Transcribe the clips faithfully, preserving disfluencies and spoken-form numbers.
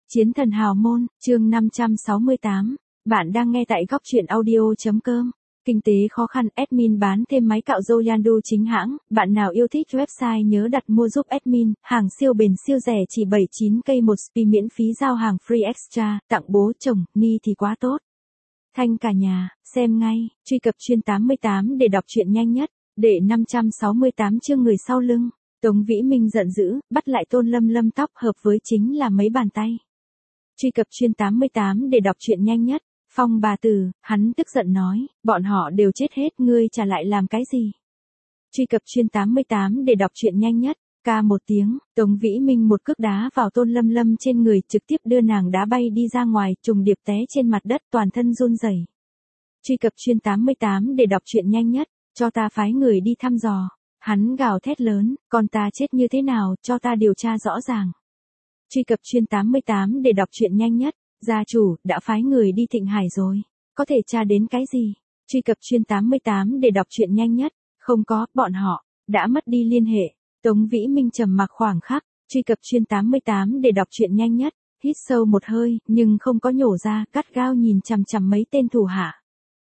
Chiến thần hào môn, chương năm trăm sáu mươi tám. Bạn đang nghe tại góc truyện audio.com. Kinh tế khó khăn, admin bán thêm máy cạo râu Yandu chính hãng. Bạn nào yêu thích website nhớ đặt mua giúp admin. Hàng siêu bền siêu rẻ chỉ bảy mươi chín k một spi, miễn phí giao hàng free extra. Tặng bố chồng, ni thì quá tốt. Thanh cả nhà, xem ngay. Truy cập chuyên tám mươi tám để đọc truyện nhanh nhất. Đệ năm trăm sáu mươi tám chương người sau lưng. Tống Vĩ Minh giận dữ, bắt lại Tôn Lâm Lâm tóc hợp với chính là mấy bàn tay. Truy cập chuyên tám mươi tám để đọc truyện nhanh nhất. Phong bà tử, hắn tức giận nói, bọn họ đều chết hết, ngươi trả lại làm cái gì? Truy cập chuyên tám mươi tám để đọc truyện nhanh nhất. Ca một tiếng, Tống Vĩ Minh một cước đá vào Tôn Lâm Lâm trên người, trực tiếp đưa nàng đá bay đi ra ngoài, trùng điệp té trên mặt đất, toàn thân run rẩy. Truy cập chuyên tám mươi tám để đọc truyện nhanh nhất, cho ta phái người đi thăm dò. Hắn gào thét lớn, con ta chết như thế nào, cho ta điều tra rõ ràng. Truy cập chuyên tám mươi tám để đọc truyện nhanh nhất. Gia chủ, đã phái người đi Thịnh Hải rồi. Có thể tra đến cái gì? Truy cập chuyên tám mươi tám để đọc truyện nhanh nhất. Không có, bọn họ đã mất đi liên hệ. Tống Vĩ Minh trầm mặc khoảng khắc. Truy cập chuyên tám mươi tám để đọc truyện nhanh nhất. Hít sâu một hơi, nhưng không có nhổ ra, gắt gao nhìn chằm chằm mấy tên thủ hạ.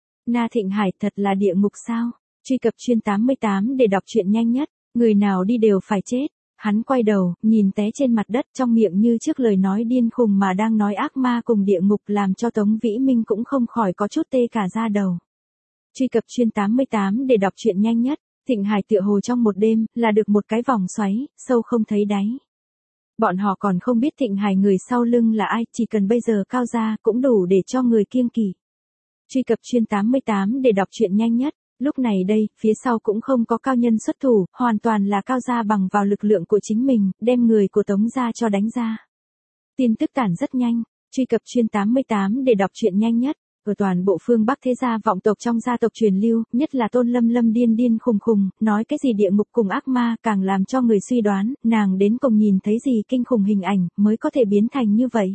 Na Thịnh Hải thật là địa ngục sao? Truy cập chuyên tám mươi tám để đọc truyện nhanh nhất. Người nào đi đều phải chết. Hắn quay đầu, nhìn té trên mặt đất, trong miệng như trước lời nói điên khùng mà đang nói ác ma cùng địa ngục, làm cho Tống Vĩ Minh cũng không khỏi có chút tê cả da đầu. Truy cập chuyên tám mươi tám để đọc truyện nhanh nhất. Thịnh Hải tựa hồ trong một đêm, là được một cái vòng xoáy, sâu không thấy đáy. Bọn họ còn không biết Thịnh Hải người sau lưng là ai, chỉ cần bây giờ cao ra cũng đủ để cho người kiêng kỵ. Truy cập chuyên tám mươi tám để đọc truyện nhanh nhất. Lúc này đây, phía sau cũng không có cao nhân xuất thủ, hoàn toàn là cao gia bằng vào lực lượng của chính mình, đem người của Tống gia cho đánh ra. Tin tức tản rất nhanh, truy cập chuyên tám mươi tám để đọc truyện nhanh nhất. Ở toàn bộ phương Bắc thế gia vọng tộc trong gia tộc truyền lưu, nhất là Tôn Lâm Lâm điên điên khùng khùng, nói cái gì địa ngục cùng ác ma, càng làm cho người suy đoán, nàng đến cùng nhìn thấy gì kinh khủng hình ảnh, mới có thể biến thành như vậy.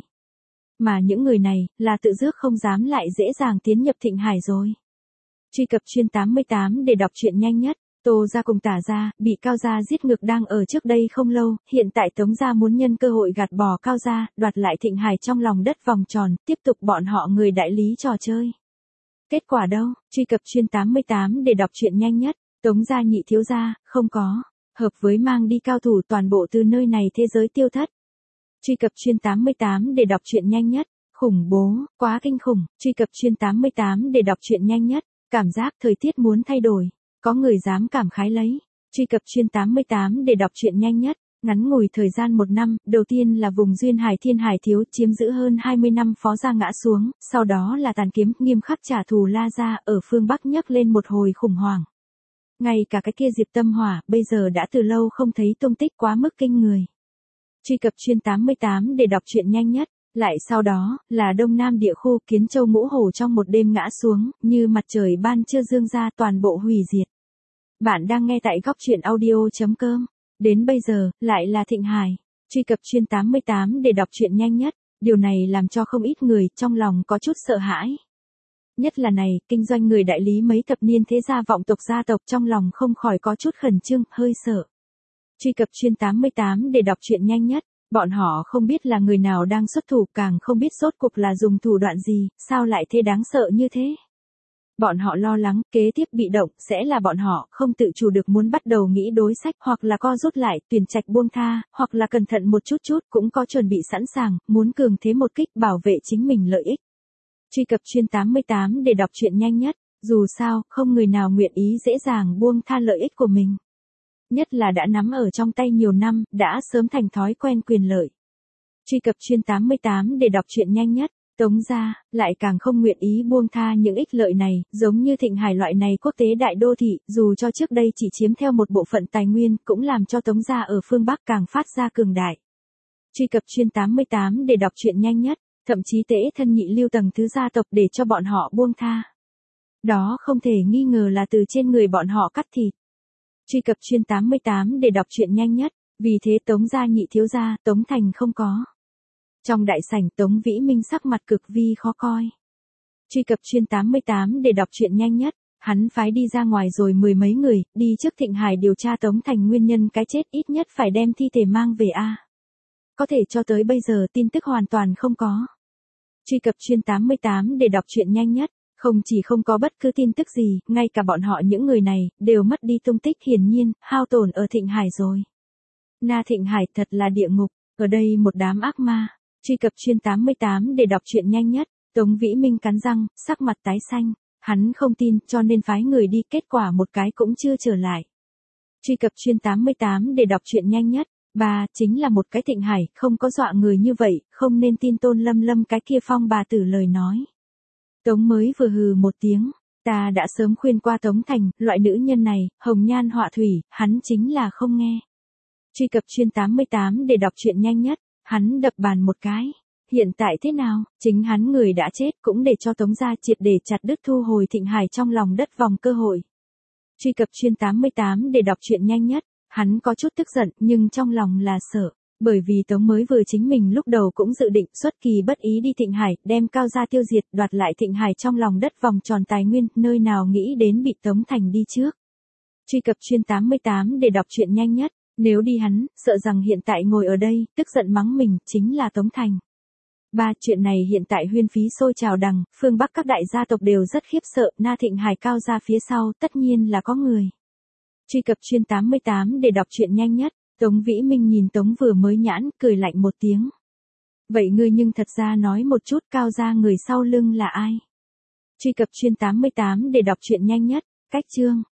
Mà những người này, là tự dước không dám lại dễ dàng tiến nhập Thịnh Hải rồi. Truy cập chuyên tám mươi tám để đọc truyện nhanh nhất. Tô gia cùng Tả gia, bị Cao gia giết ngược đang ở trước đây không lâu, hiện tại Tống gia muốn nhân cơ hội gạt bỏ Cao gia, đoạt lại Thịnh Hải trong lòng đất vòng tròn, tiếp tục bọn họ người đại lý trò chơi. Kết quả đâu? Truy cập chuyên tám mươi tám để đọc truyện nhanh nhất. Tống gia nhị thiếu gia, không có, hợp với mang đi cao thủ toàn bộ từ nơi này thế giới tiêu thất. Truy cập chuyên tám mươi tám để đọc truyện nhanh nhất. Khủng bố, quá kinh khủng. Truy cập chuyên tám mươi tám để đọc truyện nhanh nhất. Cảm giác thời tiết muốn thay đổi, có người dám cảm khái lấy. Truy cập chuyên tám mươi tám để đọc truyện nhanh nhất. Ngắn ngủi thời gian một năm, đầu tiên là vùng duyên hải Thiên Hải Thiếu chiếm giữ hơn hai mươi năm phó gia ngã xuống, sau đó là Tàn Kiếm nghiêm khắc trả thù La gia ở phương Bắc nhấc lên một hồi khủng hoảng. Ngay cả cái kia Diệp Tâm Hỏa bây giờ đã từ lâu không thấy tung tích, quá mức kinh người. Truy cập chuyên tám mươi tám để đọc truyện nhanh nhất. Lại sau đó, là Đông Nam địa khu, Kiến Châu Ngũ Hổ trong một đêm ngã xuống, như mặt trời ban trưa dương ra, toàn bộ hủy diệt. Bạn đang nghe tại góc truyện audio.com. Đến bây giờ, lại là Thịnh Hải. Truy cập chuyên tám mươi tám để đọc truyện nhanh nhất. Điều này làm cho không ít người trong lòng có chút sợ hãi. Nhất là này, kinh doanh người đại lý mấy thập niên thế gia vọng tộc gia tộc trong lòng không khỏi có chút khẩn trương, hơi sợ. Truy cập chuyên tám mươi tám để đọc truyện nhanh nhất. Bọn họ không biết là người nào đang xuất thủ, càng không biết rốt cuộc là dùng thủ đoạn gì, sao lại thế đáng sợ như thế. Bọn họ lo lắng, kế tiếp bị động, sẽ là bọn họ không tự chủ được muốn bắt đầu nghĩ đối sách, hoặc là co rút lại, tuyển trạch buông tha, hoặc là cẩn thận một chút chút, cũng có chuẩn bị sẵn sàng, muốn cường thế một kích bảo vệ chính mình lợi ích. Truy cập chuyên tám mươi tám để đọc truyện nhanh nhất. Dù sao, không người nào nguyện ý dễ dàng buông tha lợi ích của mình. Nhất là đã nắm ở trong tay nhiều năm, đã sớm thành thói quen quyền lợi. Truy cập chuyên tám mươi tám để đọc truyện nhanh nhất. Tống gia, lại càng không nguyện ý buông tha những ích lợi này, giống như Thịnh Hải loại này quốc tế đại đô thị, dù cho trước đây chỉ chiếm theo một bộ phận tài nguyên, cũng làm cho Tống gia ở phương Bắc càng phát ra cường đại. Truy cập chuyên tám mươi tám để đọc truyện nhanh nhất. Thậm chí Tế Thân nhị lưu tầng thứ gia tộc để cho bọn họ buông tha. Đó không thể nghi ngờ là từ trên người bọn họ cắt thịt. Truy cập chuyên tám mươi tám để đọc truyện nhanh nhất. Vì thế Tống gia nhị thiếu gia, Tống Thành không có. Trong đại sảnh, Tống Vĩ Minh sắc mặt cực vi khó coi. Truy cập chuyên tám mươi tám để đọc truyện nhanh nhất. Hắn phái đi ra ngoài rồi mười mấy người, đi trước Thịnh Hải điều tra Tống Thành nguyên nhân cái chết, ít nhất phải đem thi thể mang về a. có thể cho tới bây giờ tin tức hoàn toàn không có. Truy cập chuyên tám mươi tám để đọc truyện nhanh nhất, không chỉ không có bất cứ tin tức gì, ngay cả bọn họ những người này, đều mất đi tung tích hiển nhiên, hao tổn ở Thịnh Hải rồi. Na Thịnh Hải thật là địa ngục, ở đây một đám ác ma. Truy cập chuyên tám mươi tám để đọc truyện nhanh nhất, Tống Vĩ Minh cắn răng, sắc mặt tái xanh, hắn không tin cho nên phái người đi, kết quả một cái cũng chưa trở lại. Truy cập chuyên tám mươi tám để đọc truyện nhanh nhất, bà chính là một cái Thịnh Hải, không có dọa người như vậy, không nên tin Tôn Lâm Lâm cái kia phong bà tử lời nói. Tống mới vừa hừ một tiếng, ta đã sớm khuyên qua Tống Thành, loại nữ nhân này, hồng nhan họa thủy, hắn chính là không nghe. Truy cập chuyên tám mươi tám để đọc truyện nhanh nhất, hắn đập bàn một cái. Hiện tại thế nào, chính hắn người đã chết cũng để cho Tống gia triệt để chặt đứt thu hồi Thịnh Hải trong lòng đất vòng cơ hội. Truy cập chuyên tám mươi tám để đọc truyện nhanh nhất, hắn có chút tức giận nhưng trong lòng là sợ, bởi vì Tống mới vừa chính mình lúc đầu cũng dự định xuất kỳ bất ý đi Thịnh Hải, đem Cao gia tiêu diệt, đoạt lại Thịnh Hải trong lòng đất vòng tròn tài nguyên, nơi nào nghĩ đến bị Tống Thành đi trước. Truy cập chuyên tám mươi tám để đọc truyện nhanh nhất, nếu đi hắn, sợ rằng hiện tại ngồi ở đây, tức giận mắng mình, chính là Tống Thành. Ba, chuyện này hiện tại huyên phí sôi trào đằng, phương Bắc các đại gia tộc đều rất khiếp sợ, Na Thịnh Hải Cao gia phía sau, tất nhiên là có người. Truy cập chuyên tám mươi tám để đọc truyện nhanh nhất, Tống Vĩ Minh nhìn Tống vừa mới nhãn, cười lạnh một tiếng. Vậy ngươi nhưng thật ra nói một chút, Cao gia người sau lưng là ai? Truy cập chuyên tám mươi tám để đọc truyện nhanh nhất, cách chương.